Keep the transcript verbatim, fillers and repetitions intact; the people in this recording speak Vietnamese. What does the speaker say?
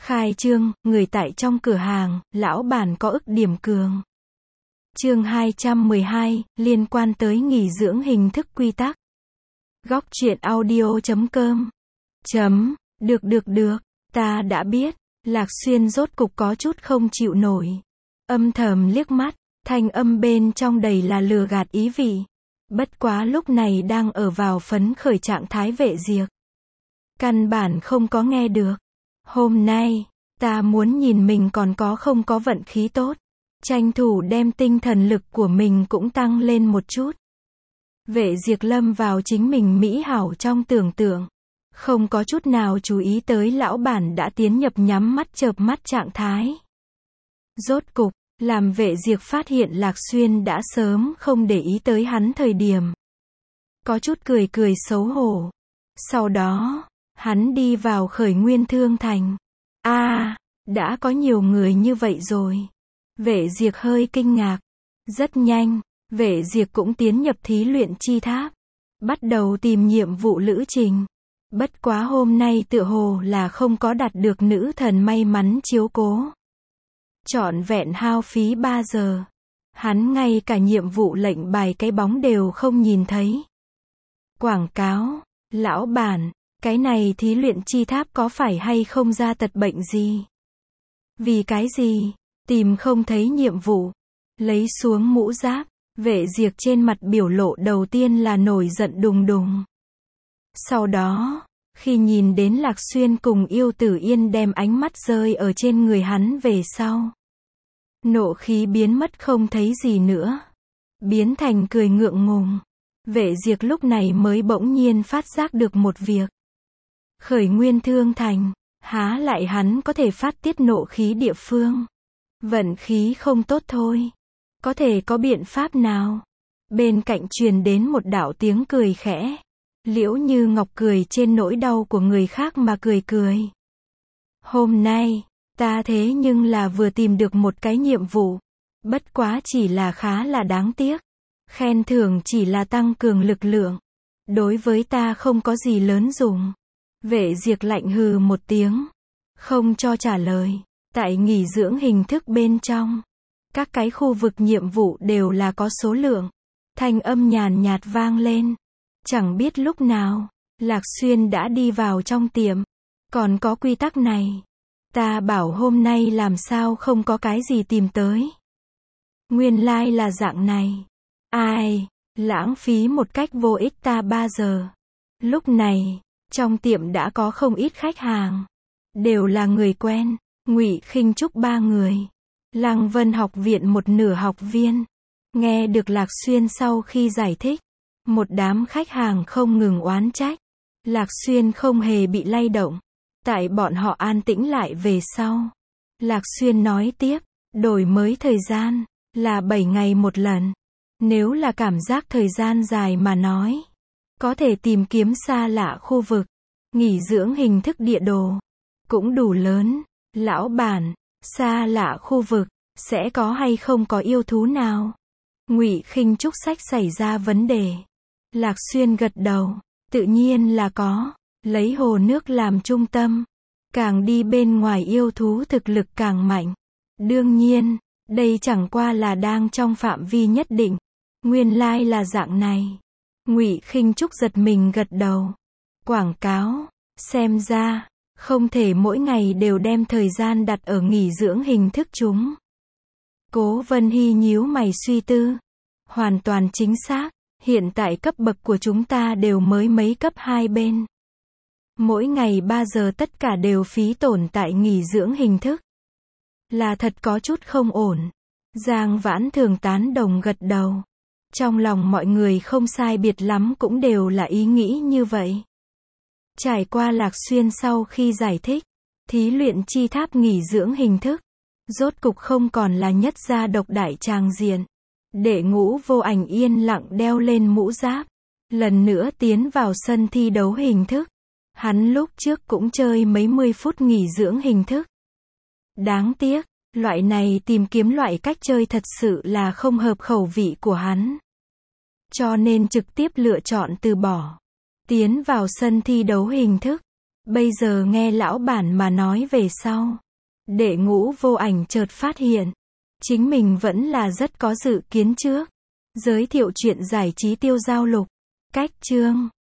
Khai trương, người tại trong cửa hàng, lão bản có ức điểm cường. Chương hai trăm mười hai, liên quan tới nghỉ dưỡng hình thức quy tắc. Góc truyện audio chấm com. Chấm, được được được, ta đã biết. Lạc Xuyên rốt cục có chút không chịu nổi. Âm thầm liếc mắt, thanh âm bên trong đầy là lừa gạt ý vị. Bất quá lúc này đang ở vào phấn khởi trạng thái Vệ Diệp. Căn bản không có nghe được. Hôm nay, ta muốn nhìn mình còn có không có vận khí tốt. Tranh thủ đem tinh thần lực của mình cũng tăng lên một chút. Vệ Diệp lâm vào chính mình mỹ hảo trong tưởng tượng. Không có chút nào chú ý tới lão bản đã tiến nhập nhắm mắt chợp mắt trạng thái. Rốt cục, làm Vệ Diệp phát hiện Lạc Xuyên đã sớm không để ý tới hắn thời điểm. Có chút cười cười xấu hổ. Sau đó, hắn đi vào Khởi Nguyên Thương Thành. A, à, đã có nhiều người như vậy rồi. Vệ Diệp hơi kinh ngạc. Rất nhanh, Vệ Diệp cũng tiến nhập thí luyện chi tháp. Bắt đầu tìm nhiệm vụ lữ trình. Bất quá hôm nay tựa hồ là không có đạt được nữ thần may mắn chiếu cố. Trọn vẹn hao phí ba giờ. Hắn ngay cả nhiệm vụ lệnh bài cái bóng đều không nhìn thấy. Quảng cáo, lão bản, cái này thí luyện chi tháp có phải hay không ra tật bệnh gì? Vì cái gì? Tìm không thấy nhiệm vụ. Lấy xuống mũ giáp, Vệ Diệp trên mặt biểu lộ đầu tiên là nổi giận đùng đùng. Sau đó, khi nhìn đến Lạc Xuyên cùng Yêu Tử Yên đem ánh mắt rơi ở trên người hắn về sau. Nộ khí biến mất không thấy gì nữa. Biến thành cười ngượng ngùng. Vệ Diệp lúc này mới bỗng nhiên phát giác được một việc. Khởi Nguyên Thương Thành, há lại hắn có thể phát tiết nộ khí địa phương. Vận khí không tốt thôi. Có thể có biện pháp nào? Bên cạnh truyền đến một đạo tiếng cười khẽ. Liễu Như Ngọc cười trên nỗi đau của người khác mà cười cười. Hôm nay, ta thế nhưng là vừa tìm được một cái nhiệm vụ. Bất quá chỉ là khá là đáng tiếc. Khen thưởng chỉ là tăng cường lực lượng. Đối với ta không có gì lớn dùng. Vệ Diệp lạnh hừ một tiếng. Không cho trả lời. Tại nghỉ dưỡng hình thức bên trong. Các cái khu vực nhiệm vụ đều là có số lượng. Thanh âm nhàn nhạt vang lên. Chẳng biết lúc nào, Lạc Xuyên đã đi vào trong tiệm. Còn có quy tắc này. Ta bảo hôm nay làm sao không có cái gì tìm tới. Nguyên lai like là dạng này. Ai, lãng phí một cách vô ích ta ba giờ. Lúc này, trong tiệm đã có không ít khách hàng. Đều là người quen, Ngụy Khinh Trúc ba người. Lăng Vân học viện một nửa học viên. Nghe được Lạc Xuyên sau khi giải thích. Một đám khách hàng không ngừng oán trách. Lạc Xuyên không hề bị lay động. Tại bọn họ an tĩnh lại về sau. Lạc Xuyên nói tiếp, đổi mới thời gian, là bảy ngày một lần. Nếu là cảm giác thời gian dài mà nói. Có thể tìm kiếm xa lạ khu vực. Nghỉ dưỡng hình thức địa đồ. Cũng đủ lớn. Lão bản, xa lạ khu vực, sẽ có hay không có yêu thú nào? Ngụy Khinh Trúc sách xảy ra vấn đề. Lạc Xuyên gật đầu, tự nhiên là có, lấy hồ nước làm trung tâm, càng đi bên ngoài yêu thú thực lực càng mạnh. Đương nhiên, đây chẳng qua là đang trong phạm vi nhất định. Nguyên lai like là dạng này. Ngụy Khinh Trúc giật mình gật đầu. Quảng cáo, xem ra, không thể mỗi ngày đều đem thời gian đặt ở nghỉ dưỡng hình thức chúng. Cố Vân Hy nhíu mày suy tư. Hoàn toàn chính xác. Hiện tại cấp bậc của chúng ta đều mới mấy cấp hai bên. Mỗi ngày ba giờ tất cả đều phí tổn tại nghỉ dưỡng hình thức. Là thật có chút không ổn. Giang Vãn Thường tán đồng gật đầu. Trong lòng mọi người không sai biệt lắm cũng đều là ý nghĩ như vậy. Trải qua Lạc Xuyên sau khi giải thích. Thí luyện chi tháp nghỉ dưỡng hình thức. Rốt cục không còn là nhất gia độc đại tràng diện. Đệ Ngũ Vô Ảnh yên lặng đeo lên mũ giáp. Lần nữa tiến vào sân thi đấu hình thức. Hắn lúc trước cũng chơi mấy mươi phút nghỉ dưỡng hình thức. Đáng tiếc, loại này tìm kiếm loại cách chơi thật sự là không hợp khẩu vị của hắn. Cho nên trực tiếp lựa chọn từ bỏ. Tiến vào sân thi đấu hình thức. Bây giờ nghe lão bản mà nói về sau. Đệ Ngũ vô ảnh chợt phát hiện. Chính mình vẫn là rất có dự kiến trước. Giới thiệu chuyện giải trí tiêu giao lục. Cách chương